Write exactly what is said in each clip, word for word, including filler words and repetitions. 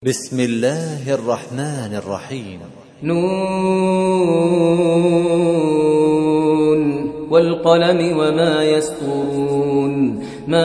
بسم الله الرحمن الرحيم. نون والقلم وما يسطرون. ما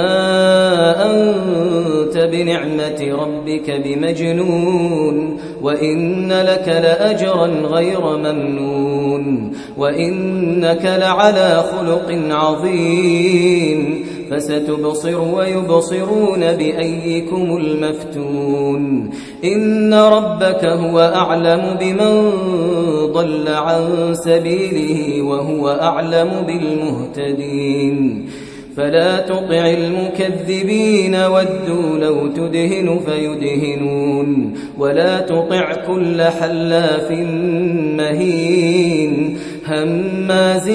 أنت بنعمة ربك بمجنون، وإن لك لأجرا غير ممنون، وإنك لعلى خلق عظيم. فستبصر ويبصرون بأيكم المفتون. إن ربك هو أعلم بمن ضل عن سبيله وهو أعلم بالمهتدين. فلا تطع المكذبين ودوا لو تدهن فيدهنون، ولا تطع كل حلاف مهين هماز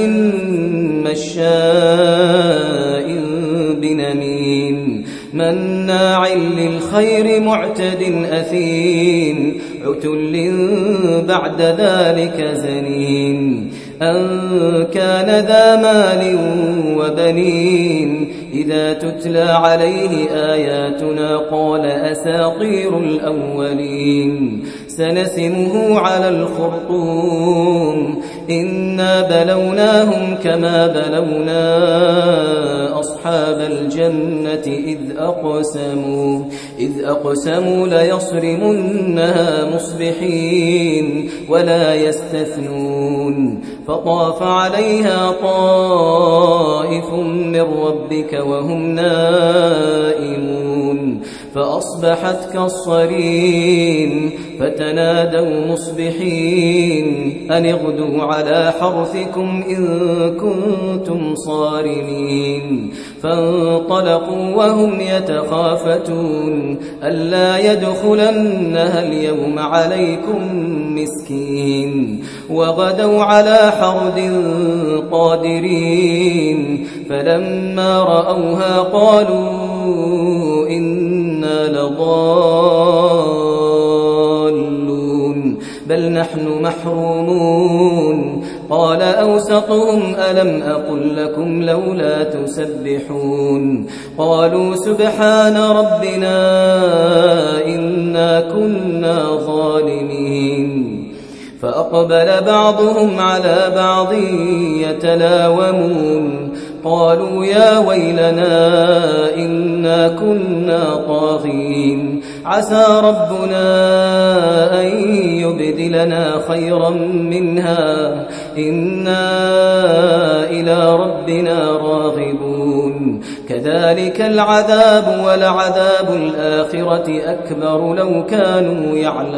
مشاء بنميم مناع للخير معتد أثيم عتل بعد ذلك زنين أن كان ذا مال وبنين. إذا تتلى عليه آياتنا قال أساطير الأولين. سنسمه على الخرطوم. إنا بلوناهم كما بلونا أصحاب الجنة إذ أقسموا إذ أقسموا ليصرمنها مصبحين ولا يستثنون. فطاف عليها طائف من ربك وهم نائمون فأصبحت كالصريم. فتنادوا مصبحين أن اغدوا على حرثكم إن كنتم صارمين. فانطلقوا وهم يتخافتون ألا يدخلنها اليوم عليكم مسكين. وغدوا على حرد قادرين. فلما رأوها قالوا إنا لضالون بل نحن محرومون. قال أوسطهم ألم أقل لكم لولا تسبحون. قالوا سبحان ربنا إنا كنا ظالمين. فأقبل بعضهم على بعض يتلاومون قالوا يا ويلنا إنا كنا طاغين. عسى ربنا أن يبدلنا خيرا منها إنا إلى ربنا راغبون. كذلك العذاب ولعذاب الآخرة أكبر لو كانوا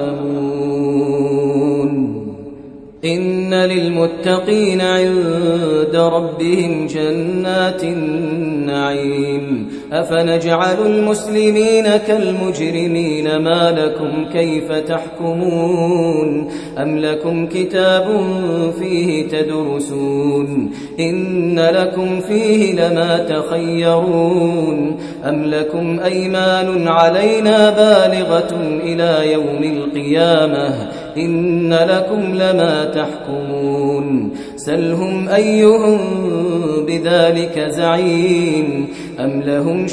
يعلمون. إن للمتقين عند ربهم جنات النعيم. أفنجعل المسلمين كالمجرمين ما لكم كيف تحكمون. أم لكم كتاب فيه تدرسون إن لكم فيه لما تخيرون. أم لكم أيمان علينا بالغة إلى يوم القيامة إن لكم لما تحكمون. سلهم أيهم بذلك زعيم. أم لهم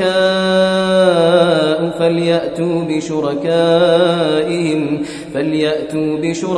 شركاء فليأتوا بشركائهم فليأتوا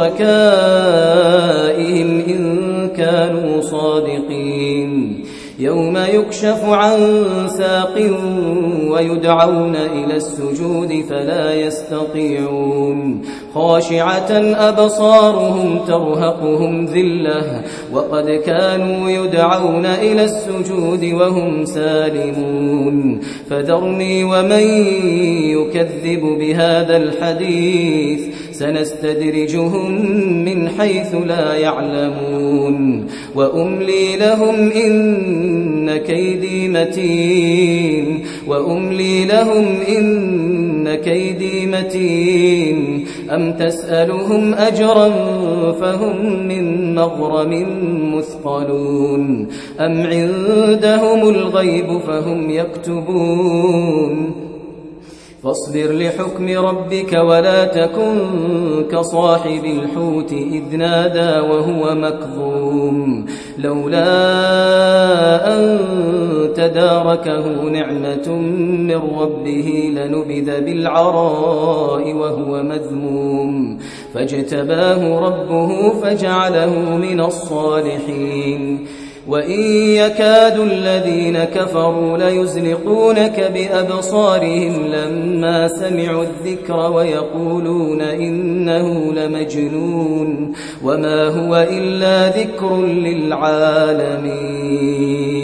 بشركائهم إن كانوا صادقين. يوم يكشف عن ساق ويدعون إلى السجود فلا يستطيعون. خاشعة أبصارهم ترهقهم ذلة وقد كانوا يدعون إلى السجود وهم سالمون. فذرني ومن يكذب بهذا الحديث سنستدرجهم من حيث لا يعلمون. وأملي لهم إن كيدي متين وأملي لهم إن كيدي متين. أم تسألهم أجرا فهم من مغرم مثقلون. أم عندهم الغيب فهم يكتبون. فاصبر لحكم ربك ولا تكن كصاحب الحوت إذ نادى وهو مكظوم لولا أن تداركه نعمة من ربه لنبذ بالعراء وهو مذموم فاجتباه ربه فجعله من الصالحين وإن يكاد الذين كفروا ليزلقونك بأبصارهم لما سمعوا الذكر ويقولون إنه لمجنون وما هو إلا ذكر للعالمين.